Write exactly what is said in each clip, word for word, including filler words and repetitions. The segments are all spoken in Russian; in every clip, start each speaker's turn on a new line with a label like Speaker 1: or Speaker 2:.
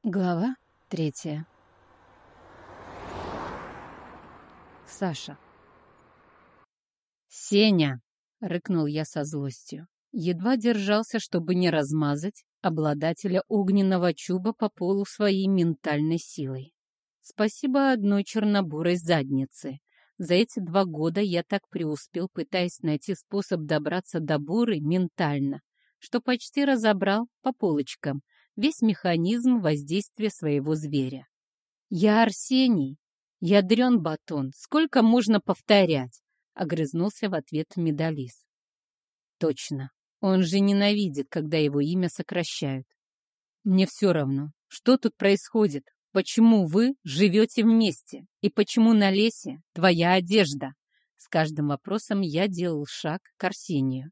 Speaker 1: Глава третья. Саша. «Сеня!» — рыкнул я со злостью. Едва держался, чтобы не размазать обладателя огненного чуба по полу своей ментальной силой. Спасибо одной чернобурой заднице. За эти два года я так преуспел, пытаясь найти способ добраться до буры ментально, что почти разобрал по полочкам весь механизм воздействия своего зверя. «Я Арсений, ядрен батон, сколько можно повторять?» — огрызнулся в ответ Медалис. «Точно, он же ненавидит, когда его имя сокращают. Мне все равно, что тут происходит, почему вы живете вместе и почему на лесе твоя одежда?» С каждым вопросом я делал шаг к Арсению.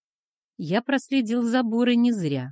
Speaker 1: Я проследил за бурой не зря.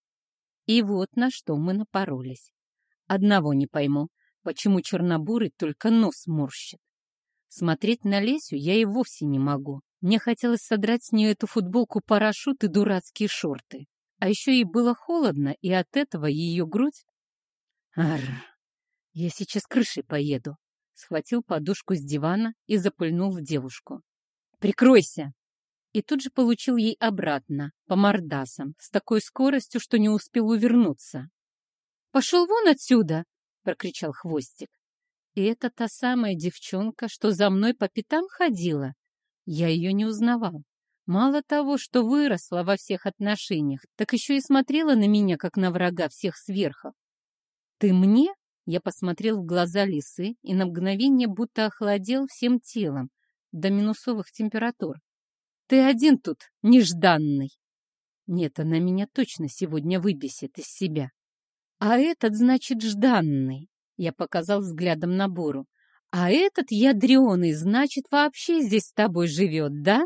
Speaker 1: И вот на что мы напоролись. Одного не пойму, почему чернобурый только нос морщит. Смотреть на Лесю я и вовсе не могу. Мне хотелось содрать с нее эту футболку-парашют и дурацкие шорты. А еще ей было холодно, и от этого ее грудь... Арр, я сейчас крышей поеду. Схватил подушку с дивана и запульнул в девушку. «Прикройся!» И тут же получил ей обратно, по мордасам, с такой скоростью, что не успел увернуться. «Пошел вон отсюда!» — прокричал Хвостик. И это та самая девчонка, что за мной по пятам ходила. Я ее не узнавал. Мало того, что выросла во всех отношениях, так еще и смотрела на меня, как на врага всех сверхов. «Ты мне?» — я посмотрел в глаза лисы и на мгновение будто охладел всем телом до минусовых температур. «Ты один тут, нежданный!» Нет, она меня точно сегодня выбесит из себя. «А этот, значит, жданный!» Я показал взглядом на Буру. «А этот ядреный, значит, вообще здесь с тобой живет, да?»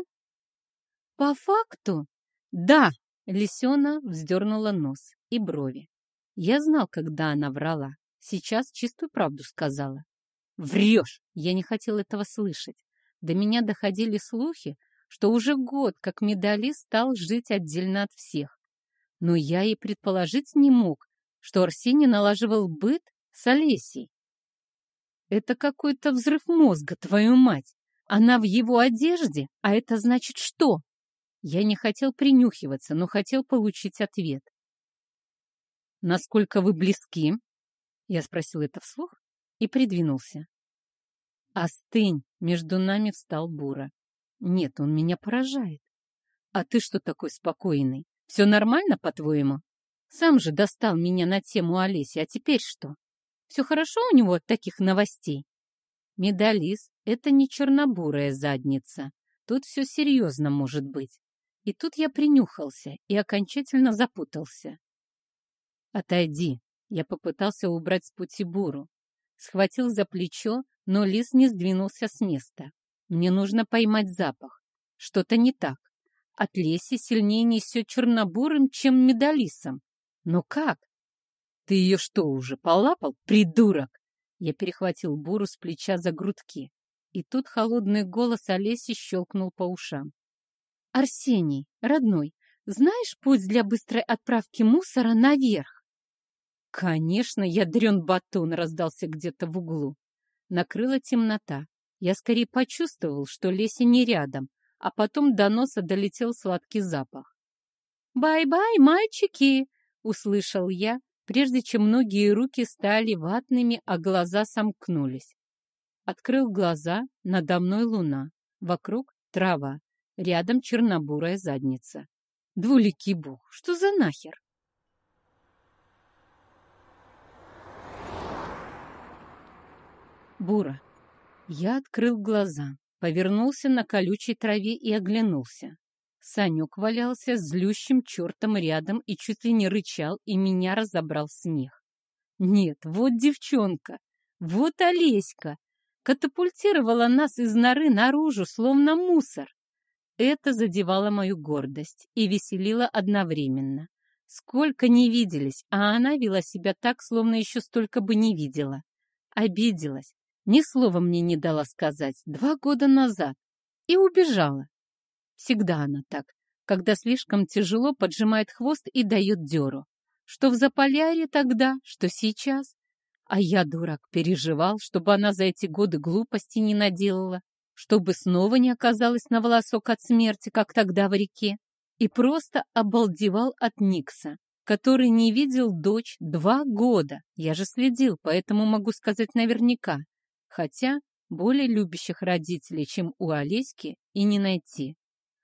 Speaker 1: «По факту?» «Да!» — Лисена вздернула нос и брови. Я знал, когда она врала. Сейчас чистую правду сказала. «Врешь!» — я не хотел этого слышать. До меня доходили слухи, что уже год, как Медалис стал жить отдельно от всех. Но я и предположить не мог, что Арсений налаживал быт с Олесей. Это какой-то взрыв мозга, твою мать. Она в его одежде, а это значит что? Я не хотел принюхиваться, но хотел получить ответ. «Насколько вы близки?» Я спросил это вслух и придвинулся. «Остынь!» — между нами встал Бура. Нет, он меня поражает. А ты что такой спокойный? Все нормально, по-твоему? Сам же достал меня на тему Олеси, а теперь что? Все хорошо у него от таких новостей? Медалис — это не чернобурая задница. Тут все серьезно может быть. И тут я принюхался и окончательно запутался. Отойди. Я попытался убрать с пути Буру. Схватил за плечо, но лис не сдвинулся с места. Мне нужно поймать запах. Что-то не так. От Леси сильнее несет чернобурым, чем Медалисом. Но как? Ты ее что, уже полапал, придурок? Я перехватил Буру с плеча за грудки. И тут холодный голос Олеси щелкнул по ушам. «Арсений, родной, знаешь путь для быстрой отправки мусора наверх?» «Конечно, ядрен батон!» — раздался где-то в углу. Накрыла темнота. Я скорее почувствовал, что Леся не рядом, а потом до носа долетел сладкий запах. «Бай-бай, мальчики!» — услышал я, прежде чем многие руки стали ватными, а глаза сомкнулись. Открыл глаза, надо мной луна, вокруг трава, рядом чернобурая задница. Двуликий бог, что за нахер? Бура. Я открыл глаза, повернулся на колючей траве и оглянулся. Санек валялся злющим чертом рядом и чуть ли не рычал, и меня разобрал смех. Нет, вот девчонка, вот Олеська, катапультировала нас из норы наружу, словно мусор. Это задевало мою гордость и веселило одновременно. Сколько не виделись, а она вела себя так, словно еще столько бы не видела. Обиделась. Ни слова мне не дала сказать два года назад и убежала. Всегда она так, когда слишком тяжело поджимает хвост и дает дёру. Что в Заполярье тогда, что сейчас. А я, дурак, переживал, чтобы она за эти годы глупости не наделала, чтобы снова не оказалась на волосок от смерти, как тогда в реке. И просто обалдевал от Никса, который не видел дочь два года. Я же следил, поэтому могу сказать наверняка. Хотя более любящих родителей, чем у Олеськи, и не найти.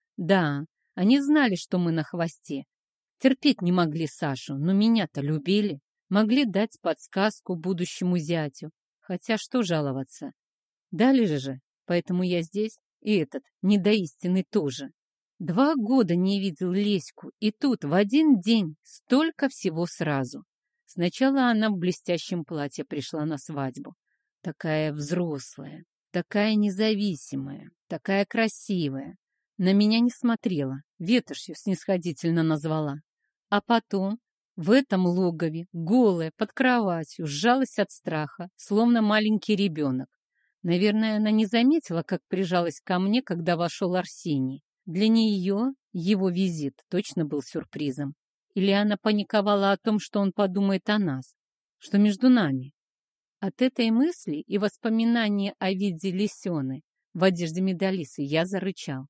Speaker 1: Да, они знали, что мы на хвосте. Терпеть не могли Сашу, но меня-то любили. Могли дать подсказку будущему зятю. Хотя что жаловаться? Дали же, поэтому я здесь, и этот, недоистинный тоже. Два года не видел Леську, и тут в один день столько всего сразу. Сначала она в блестящем платье пришла на свадьбу. Такая взрослая, такая независимая, такая красивая. На меня не смотрела, ветошью снисходительно назвала. А потом в этом логове, голая, под кроватью, сжалась от страха, словно маленький ребенок. Наверное, она не заметила, как прижалась ко мне, когда вошел Арсений. Для нее его визит точно был сюрпризом. Или она паниковала о том, что он подумает о нас, что между нами. От этой мысли и воспоминания о виде Лисены в одежде Медалисы я зарычал.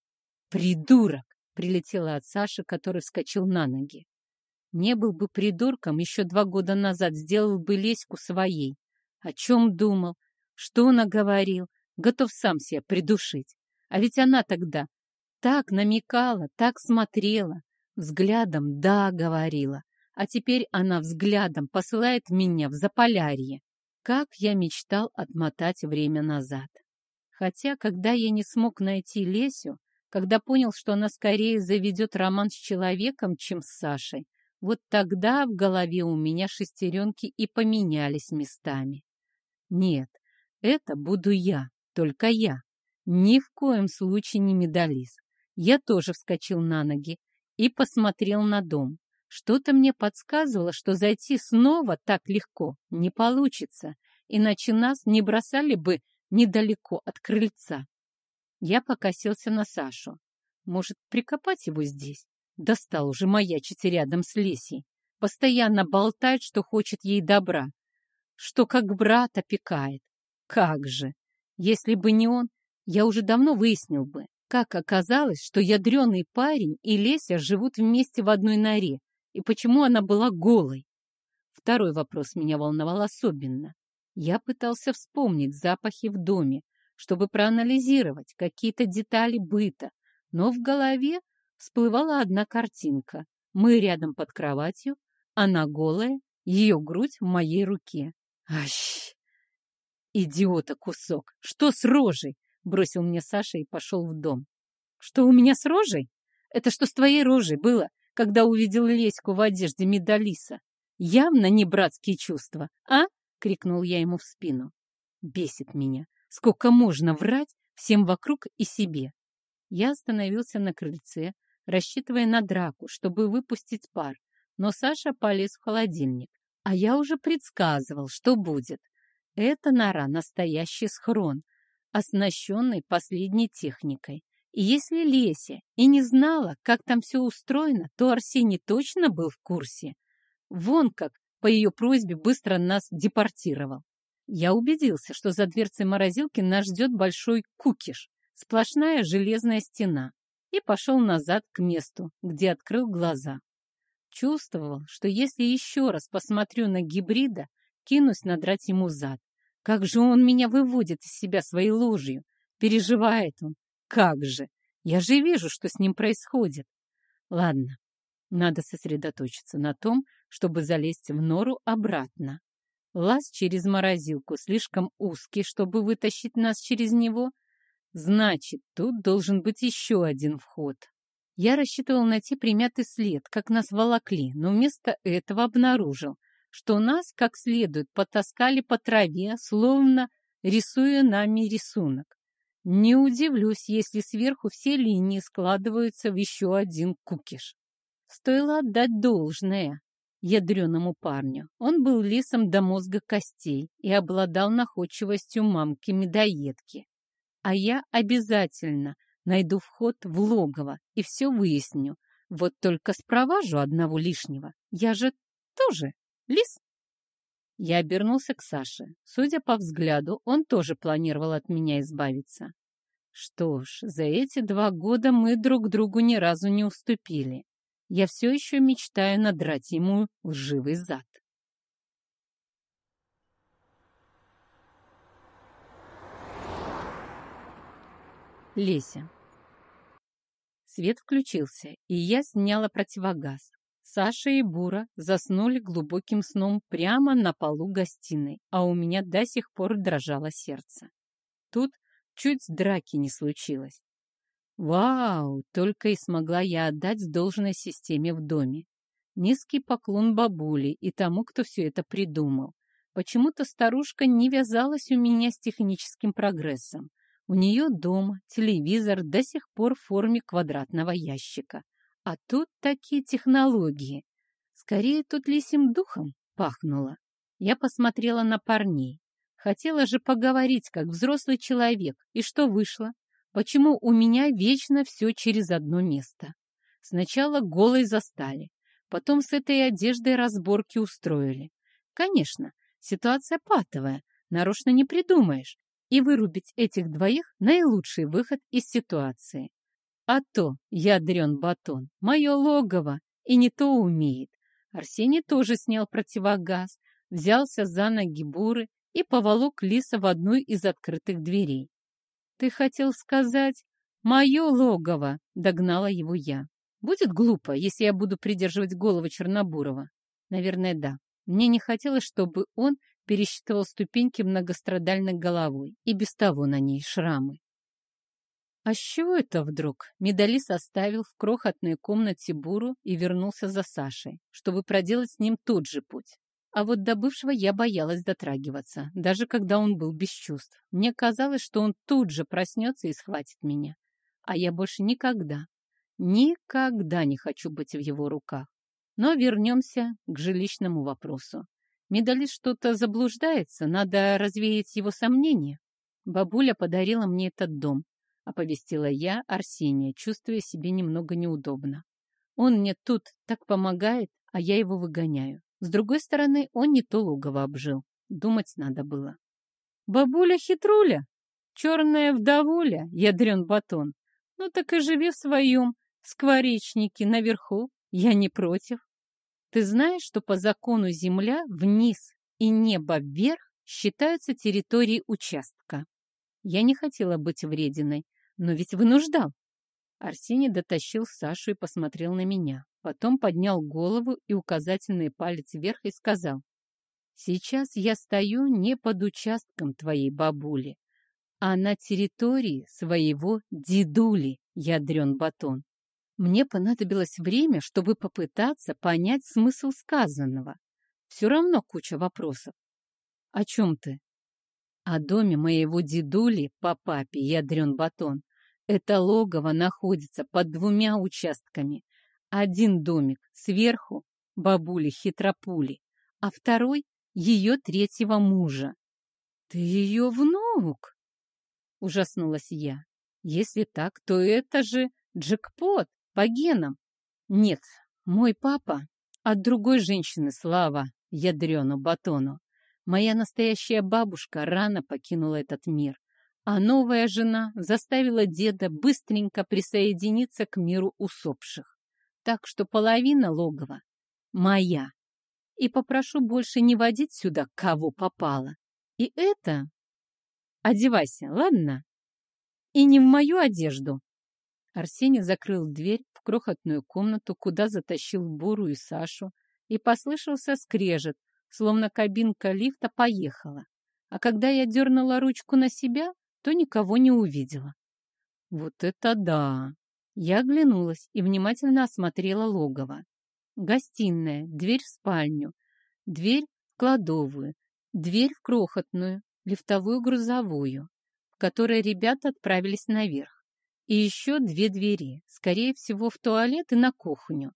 Speaker 1: «Придурок!» — прилетело от Саши, который вскочил на ноги. Не был бы придурком, еще два года назад сделал бы Леську своей. О чем думал? Что наговорил? Готов сам себя придушить. А ведь она тогда так намекала, так смотрела. Взглядом «да» говорила. А теперь она взглядом посылает меня в Заполярье. Как я мечтал отмотать время назад. Хотя, когда я не смог найти Лесю, когда понял, что она скорее заведет роман с человеком, чем с Сашей, вот тогда в голове у меня шестеренки и поменялись местами. Нет, это буду я, только я. Ни в коем случае не Медалис. Я тоже вскочил на ноги и посмотрел на дом. Что-то мне подсказывало, что зайти снова так легко не получится, иначе нас не бросали бы недалеко от крыльца. Я покосился на Сашу. Может, прикопать его здесь? Достал уже маячить рядом с Лесей. Постоянно болтает, что хочет ей добра, что как брат опекает. Как же! Если бы не он, я уже давно выяснил бы, как оказалось, что ядреный парень и Леся живут вместе в одной норе, и почему она была голой. Второй вопрос меня волновал особенно. Я пытался вспомнить запахи в доме, чтобы проанализировать какие-то детали быта, но в голове всплывала одна картинка. Мы рядом под кроватью, она голая, ее грудь в моей руке. Ащ! Идиота кусок! Что с рожей? Бросил мне Саша и пошел в дом. Что у меня с рожей? Это что с твоей рожей было, когда увидел Леську в одежде Медалиса? Явно не братские чувства, а? Крикнул я ему в спину. Бесит меня. Сколько можно врать всем вокруг и себе? Я остановился на крыльце, рассчитывая на драку, чтобы выпустить пар, но Саша полез в холодильник, а я уже предсказывал, что будет. Эта нора — настоящий схрон, оснащенный последней техникой. И если Леся и не знала, как там все устроено, то Арсений точно был в курсе. Вон как по ее просьбе быстро нас депортировал. Я убедился, что за дверцей морозилки нас ждет большой кукиш, сплошная железная стена, и пошел назад к месту, где открыл глаза. Чувствовал, что если еще раз посмотрю на гибрида, кинусь надрать ему зад. Как же он меня выводит из себя своей ложью? Переживает он. Как же! Я же вижу, что с ним происходит. Ладно, надо сосредоточиться на том, чтобы залезть в нору обратно. Лаз через морозилку слишком узкий, чтобы вытащить нас через него. Значит, тут должен быть еще один вход. Я рассчитывал найти примятый след, как нас волокли, но вместо этого обнаружил, что нас как следует потаскали по траве, словно рисуя нами рисунок. Не удивлюсь, если сверху все линии складываются в еще один кукиш. Стоило отдать должное ядреному парню. Он был лисом до мозга костей и обладал находчивостью мамки-медоедки. А я обязательно найду вход в логово и все выясню. Вот только спроважу одного лишнего. Я же тоже лис. Я обернулся к Саше. Судя по взгляду, он тоже планировал от меня избавиться. Что ж, за эти два года мы друг другу ни разу не уступили. Я все еще мечтаю надрать ему лживый зад. Леся. Свет включился, и я сняла противогаз. Саша и Бура заснули глубоким сном прямо на полу гостиной, а у меня до сих пор дрожало сердце. Тут чуть драки не случилось. Вау! Только и смогла я отдать должной системе в доме. Низкий поклон бабуле и тому, кто все это придумал. Почему-то старушка не вязалась у меня с техническим прогрессом. У нее дома телевизор до сих пор в форме квадратного ящика. А тут такие технологии. Скорее тут лисьим духом пахнуло. Я посмотрела на парней. Хотела же поговорить, как взрослый человек. И что вышло? Почему у меня вечно все через одно место? Сначала голой застали, потом с этой одеждой разборки устроили. Конечно, ситуация патовая, нарочно не придумаешь. И вырубить этих двоих — наилучший выход из ситуации. А то, ядрен батон, мое логово и не то умеет. Арсений тоже снял противогаз, взялся за ноги Буры и поволок лиса в одну из открытых дверей. «Ты хотел сказать «мое логово», — догнала его я. Будет глупо, если я буду придерживать голову Чернобурова. Наверное, да. Мне не хотелось, чтобы он пересчитывал ступеньки многострадальной головой, и без того на ней шрамы. А с чего это вдруг? Медалист оставил в крохотной комнате Буру и вернулся за Сашей, чтобы проделать с ним тот же путь. А вот до бывшего я боялась дотрагиваться, даже когда он был без чувств. Мне казалось, что он тут же проснется и схватит меня. А я больше никогда, никогда не хочу быть в его руках. Но вернемся к жилищному вопросу. Медалист что-то заблуждается, надо развеять его сомнения. Бабуля подарила мне этот дом, оповестила я Арсения, чувствуя себя немного неудобно. Он мне тут так помогает, а я его выгоняю. С другой стороны, он не то логово обжил. Думать надо было. Бабуля-хитруля, черная вдовуля, ядрен батон. Ну так и живи в своем скворечнике наверху, я не против. Ты знаешь, что по закону земля вниз и небо вверх считаются территорией участка? Я не хотела быть врединой, но ведь вынуждал. Арсений дотащил Сашу и посмотрел на меня. Потом поднял голову и указательный палец вверх и сказал: «Сейчас я стою не под участком твоей бабули, а на территории своего дедули, ядрен батон». Мне понадобилось время, чтобы попытаться понять смысл сказанного. Все равно куча вопросов. «О чем ты?» «О доме моего дедули по папе, ядрен батон. Это логово находится под двумя участками. Один домик сверху бабули-хитропули, а второй — ее третьего мужа». «Ты ее внук?» — ужаснулась я. «Если так, то это же джекпот по генам». «Нет, мой папа от другой женщины, Слава, ядрену батону. Моя настоящая бабушка рано покинула этот мир, а новая жена заставила деда быстренько присоединиться к миру усопших. Так что половина логова моя. И попрошу больше не водить сюда кого попало. И это... Одевайся, ладно? И не в мою одежду». Арсений закрыл дверь в крохотную комнату, куда затащил Буру и Сашу, и послышался скрежет, словно кабинка лифта поехала. А когда я дернула ручку на себя, то никого не увидела. Вот это да! Я оглянулась и внимательно осмотрела логово. Гостиная, дверь в спальню, дверь в кладовую, дверь в крохотную, лифтовую грузовую, в которой ребята отправились наверх. И еще две двери, скорее всего, в туалет и на кухню.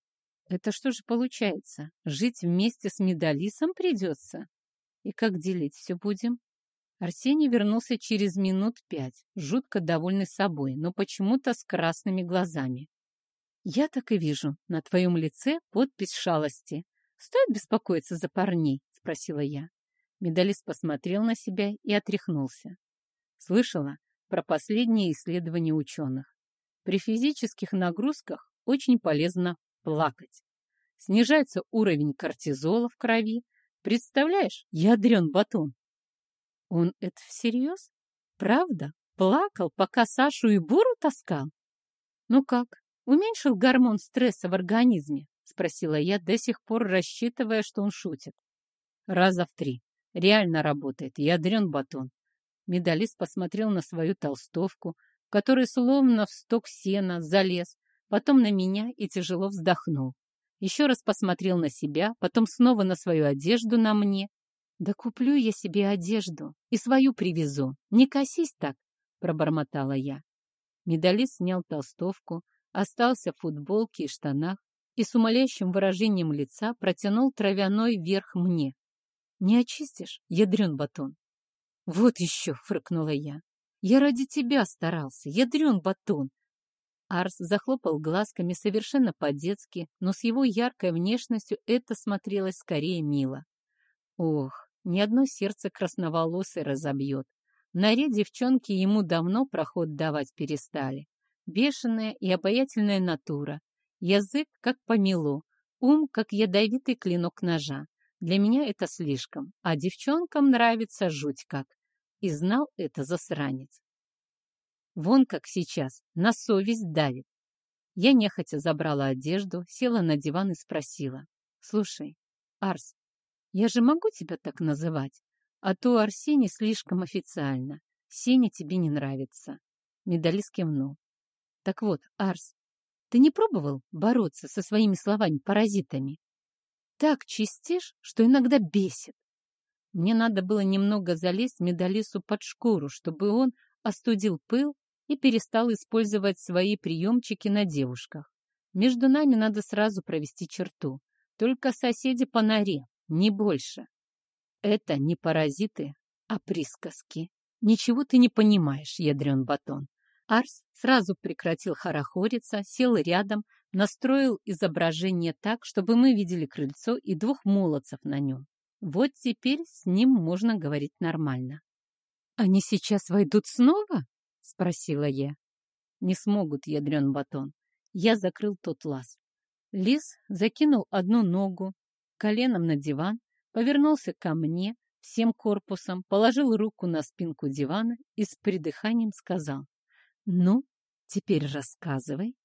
Speaker 1: Это что же получается? Жить вместе с Медалисом придется? И как делить все будем? Арсений вернулся через минут пять, жутко довольный собой, но почему-то с красными глазами. Я так и вижу. На твоем лице подпись шалости. Стоит беспокоиться за парней? Спросила я. Медалист посмотрел на себя и отряхнулся. Слышала про последние исследования ученых. При физических нагрузках очень полезно плакать. Снижается уровень кортизола в крови. Представляешь, ядрен батон. Он это всерьез? Правда? Плакал, пока Сашу и Буру таскал? Ну как, уменьшил гормон стресса в организме? Спросила я, до сих пор рассчитывая, что он шутит. Раза в три. Реально работает, ядрен батон. Медалист посмотрел на свою толстовку, в которой словно в сток сена залез, потом на меня и тяжело вздохнул. Еще раз посмотрел на себя, потом снова на свою одежду на мне. «Да куплю я себе одежду и свою привезу. Не косись так», — пробормотала я. Медалист снял толстовку, остался в футболке и штанах и с умоляющим выражением лица протянул травяной верх мне. «Не очистишь, ядрен батон?» «Вот еще!» — фыркнула я. «Я ради тебя старался, ядрен батон!» Арс захлопал глазками совершенно по-детски, но с его яркой внешностью это смотрелось скорее мило. Ох, ни одно сердце красноволосой разобьет. В норе девчонки ему давно проход давать перестали. Бешеная и обаятельная натура, язык как помело, ум как ядовитый клинок ножа. Для меня это слишком, а девчонкам нравится жуть как. И знал это засранец. Вон как сейчас, на совесть давит. Я нехотя забрала одежду, села на диван и спросила. «Слушай, Арс, я же могу тебя так называть? А то Арсений слишком официально. Сеня тебе не нравится». Медалист кивнул. «Так вот, Арс, ты не пробовал бороться со своими словами-паразитами? Так чистишь, что иногда бесит». Мне надо было немного залезть Медалисту под шкуру, чтобы он остудил пыл и перестал использовать свои приемчики на девушках. Между нами надо сразу провести черту. Только соседи по норе, не больше. Это не паразиты, а присказки. Ничего ты не понимаешь, ядрен батон. Арс сразу прекратил хорохориться, сел рядом, настроил изображение так, чтобы мы видели крыльцо и двух молодцев на нем. Вот теперь с ним можно говорить нормально. «Они сейчас войдут снова?» — спросила я. «Не смогут, ядрен батон». Я закрыл тот лаз. Лис закинул одну ногу коленом на диван, повернулся ко мне всем корпусом, положил руку на спинку дивана и с придыханием сказал: «Ну, теперь рассказывай».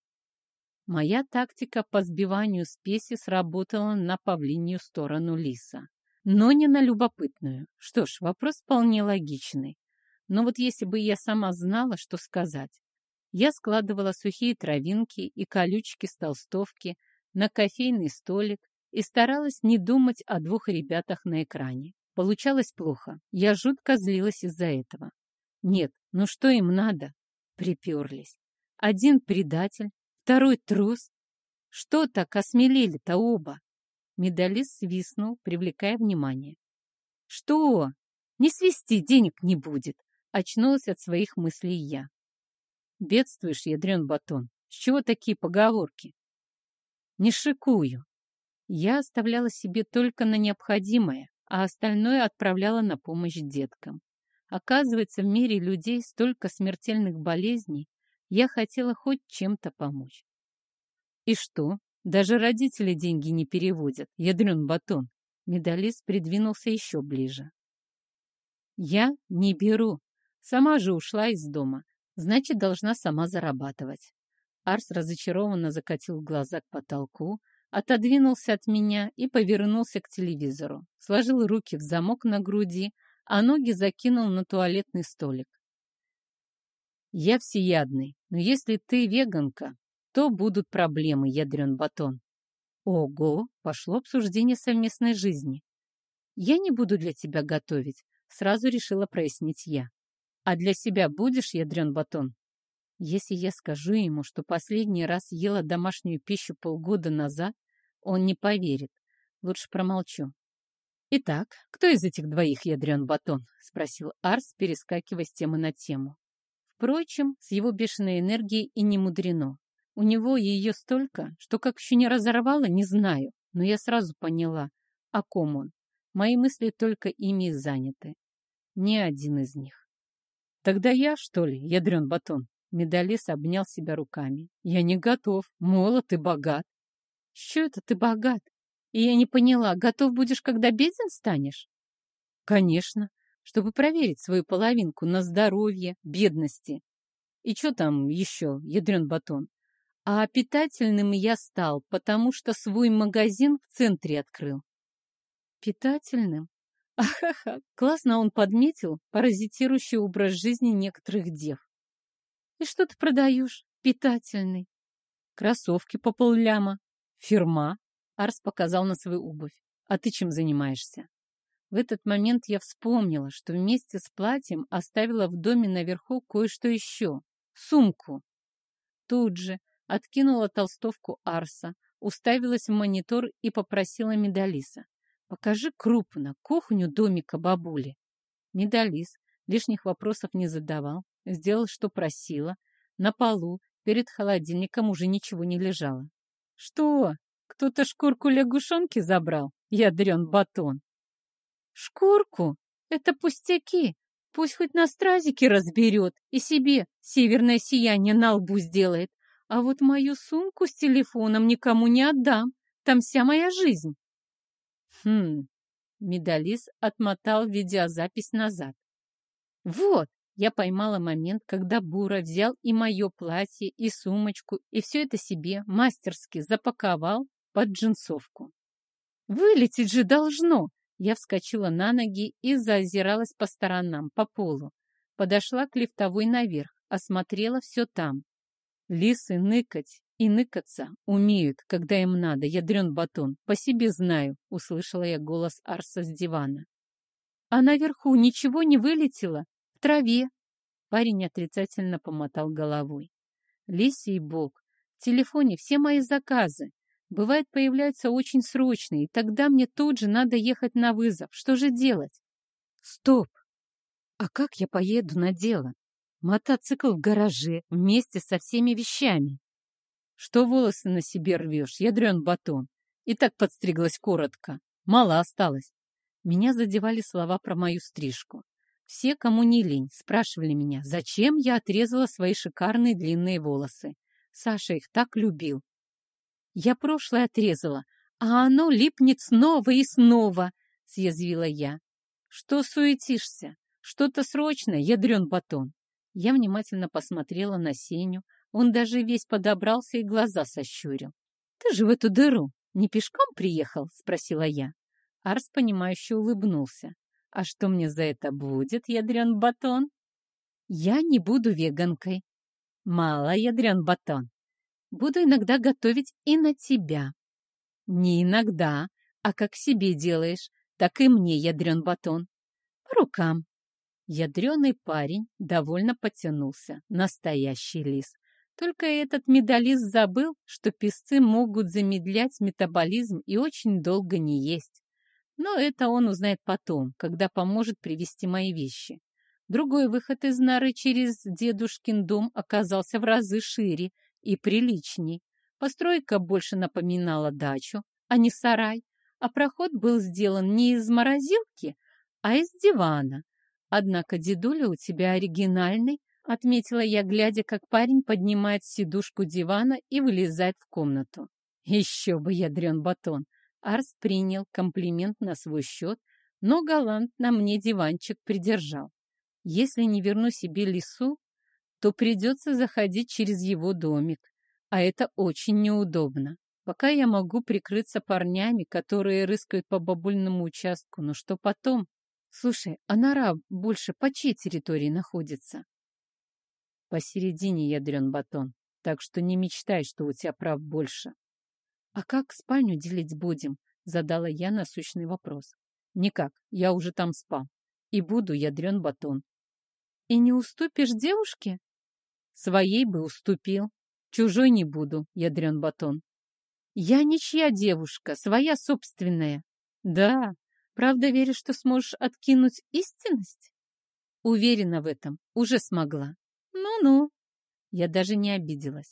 Speaker 1: Моя тактика по сбиванию спеси сработала на павлинью сторону лиса, но не на любопытную. Что ж, вопрос вполне логичный. Но вот если бы я сама знала, что сказать. Я складывала сухие травинки и колючки с толстовки на кофейный столик и старалась не думать о двух ребятах на экране. Получалось плохо. Я жутко злилась из-за этого. Нет, ну что им надо? Приперлись. Один предатель, второй трус. Что так осмелели-то оба? Медалист свистнул, привлекая внимание. «Что? Не свисти, денег не будет!» Очнулась от своих мыслей я. «Бедствуешь, ядрен батон. С чего такие поговорки?» «Не шикую. Я оставляла себе только на необходимое, а остальное отправляла на помощь деткам. Оказывается, в мире людей столько смертельных болезней, я хотела хоть чем-то помочь». «И что? Даже родители деньги не переводят, ядрен батон». Медалист придвинулся еще ближе. «Я не беру. Сама же ушла из дома. Значит, должна сама зарабатывать». Арс разочарованно закатил глаза к потолку, отодвинулся от меня и повернулся к телевизору. Сложил руки в замок на груди, а ноги закинул на туалетный столик. «Я всеядный, но если ты веганка, то будут проблемы, ядрен батон». «Ого!» — пошло обсуждение совместной жизни. «Я не буду для тебя готовить», — сразу решила прояснить я. «А для себя будешь, ядрен батон?» Если я скажу ему, что последний раз ела домашнюю пищу полгода назад, он не поверит. Лучше промолчу. «Итак, кто из этих двоих ядрен батон?» — спросил Арс, перескакивая с темы на тему. Впрочем, с его бешеной энергией и не мудрено. У него ее столько, что как еще не разорвало, не знаю. Но я сразу поняла, о ком он. Мои мысли только ими и заняты. Ни один из них. Тогда я, что ли, ядрен батон? Медалис обнял себя руками. Я не готов, молод и богат. Что это ты богат? И я не поняла, готов будешь, когда беден станешь? Конечно, чтобы проверить свою половинку на здоровье, бедности. И что там еще, ядрен батон? А питательным я стал, потому что свой магазин в центре открыл. Питательным? Ахаха, классно он подметил паразитирующий образ жизни некоторых дев. И что ты продаешь? Питательный. Кроссовки по полляма. Фирма. Арс показал на свою обувь. А ты чем занимаешься? В этот момент я вспомнила, что вместе с платьем оставила в доме наверху кое-что еще. Сумку. Тут же откинула толстовку Арса, уставилась в монитор и попросила Медалиса. «Покажи крупно кухню домика бабули». Медалис лишних вопросов не задавал, сделал, что просила. На полу перед холодильником уже ничего не лежало. «Что, кто-то шкурку лягушонки забрал? Ядрен батон!» «Шкурку? Это пустяки. Пусть хоть на стразике разберет и себе северное сияние на лбу сделает. А вот мою сумку с телефоном никому не отдам. Там вся моя жизнь». Хм, Медалис отмотал видеозапись назад. Вот, я поймала момент, когда Бура взял и мое платье, и сумочку, и все это себе мастерски запаковал под джинсовку. Вылететь же должно! Я вскочила на ноги и заозиралась по сторонам, по полу. Подошла к лифтовой наверх, осмотрела все там. Лисы ныкать и ныкаться умеют, когда им надо, ядрен батон. По себе знаю, услышала я голос Арса с дивана. А наверху ничего не вылетело? В траве. Парень отрицательно помотал головой. Лисий бог, в телефоне все мои заказы. Бывает, появляются очень срочные, и тогда мне тут же надо ехать на вызов. Что же делать? Стоп! А как я поеду на дело? Мотоцикл в гараже вместе со всеми вещами. Что волосы на себе рвешь, ядрен батон? И так подстриглась коротко. Мало осталось. Меня задевали слова про мою стрижку. Все, кому не лень, спрашивали меня, зачем я отрезала свои шикарные длинные волосы. Саша их так любил. Я прошлое отрезала, а оно липнет снова и снова, съязвила я. Что суетишься? Что-то срочное, ядрен батон. Я внимательно посмотрела на Сеню. Он даже весь подобрался и глаза сощурил. Ты же в эту дыру не пешком приехал? Спросила я. Арс, понимающе улыбнулся. А что мне за это будет, ядрен батон? Я не буду веганкой. Мало, ядрен батон. Буду иногда готовить и на тебя. Не иногда, а как себе делаешь, так и мне, ядрен батон. По рукам. Ядреный парень довольно потянулся. Настоящий лис. Только этот медалист забыл, что песцы могут замедлять метаболизм и очень долго не есть. Но это он узнает потом, когда поможет привезти мои вещи. Другой выход из норы через дедушкин дом оказался в разы шире и приличней. Постройка больше напоминала дачу, а не сарай, а проход был сделан не из морозилки, а из дивана. Однако дедуля у тебя оригинальный, отметила я, глядя, как парень поднимает сидушку дивана и вылезает в комнату. Еще бы, ядрен батон! Арс принял комплимент на свой счет, но галантно мне диванчик придержал. Если не верну себе лису, то придется заходить через его домик, а это очень неудобно. Пока я могу прикрыться парнями, которые рыскают по бабульному участку, но что потом? Слушай, а нора больше по чьей территории находится? Посередине, ядрен батон, так что не мечтай, что у тебя прав больше. А как спальню делить будем? Задала я насущный вопрос. Никак, я уже там спал. И буду, ядрен батон. И не уступишь девушке? Своей бы уступил. Чужой не буду, ядрен батон. Я ничья девушка, своя собственная. Да, правда веришь, что сможешь откинуть истинность? Уверена в этом, уже смогла. Ну-ну. Я даже не обиделась.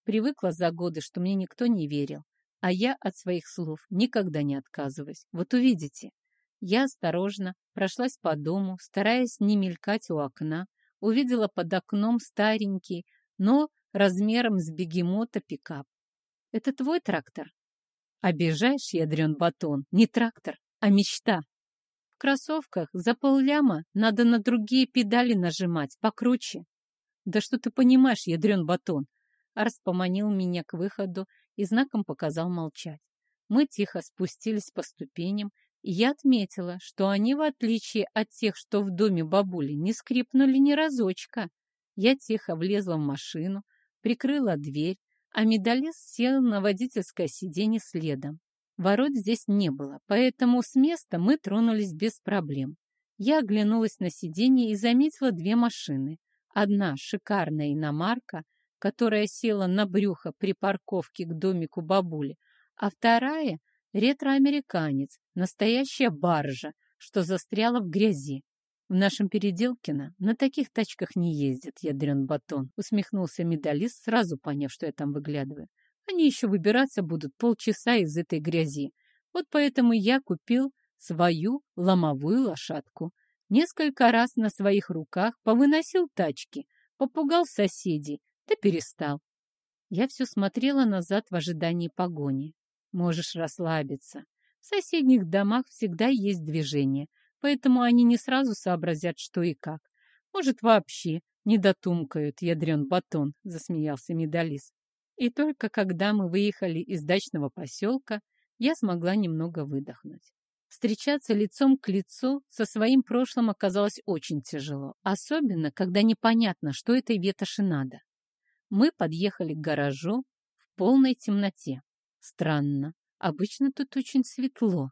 Speaker 1: привыкла за годы, что мне никто не верил. А я от своих слов никогда не отказываюсь. Вот увидите. Я осторожно прошлась по дому, стараясь не мелькать у окна. Увидела под окном старенький, но размером с бегемота пикап. «Это твой трактор?» «Обижаешь, ядрен батон, не трактор, а мечта. В кроссовках за полляма надо на другие педали нажимать, покруче». «Да что ты понимаешь, ядрен батон?» Арс поманил меня к выходу и знаком показал молчать. Мы тихо спустились по ступеням, и я отметила, что они, в отличие от тех, что в доме бабули, не скрипнули ни разочка. Я тихо влезла в машину, прикрыла дверь, а Медалис сел на водительское сиденье следом. Ворот здесь не было, поэтому с места мы тронулись без проблем. Я оглянулась на сиденье и заметила две машины. Одна шикарная иномарка, которая села на брюхо при парковке к домику бабули, а вторая — ретроамериканец, настоящая баржа, что застряла в грязи. «В нашем Переделкино на таких тачках не ездят, ядрен батон», усмехнулся Медалист, сразу поняв, что я там выглядываю. «Они еще выбираться будут полчаса из этой грязи. Вот поэтому я купил свою ломовую лошадку. Несколько раз на своих руках повыносил тачки, попугал соседей, да перестал». Я все смотрела назад в ожидании погони. «Можешь расслабиться. В соседних домах всегда есть движение, поэтому они не сразу сообразят, что и как. Может, вообще не дотумкают, ядрен батон», — засмеялся Медалист. И только когда мы выехали из дачного поселка, я смогла немного выдохнуть. Встречаться лицом к лицу со своим прошлым оказалось очень тяжело, особенно, когда непонятно, что этой ветоши надо. Мы подъехали к гаражу в полной темноте. Странно, обычно тут очень светло.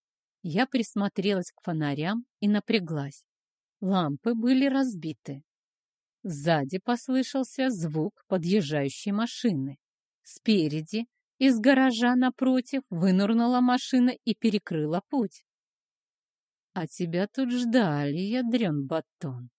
Speaker 1: Я присмотрелась к фонарям и напряглась. Лампы были разбиты. Сзади послышался звук подъезжающей машины. Спереди, из гаража напротив, вынырнула машина и перекрыла путь. «А тебя тут ждали, ядрен батон»,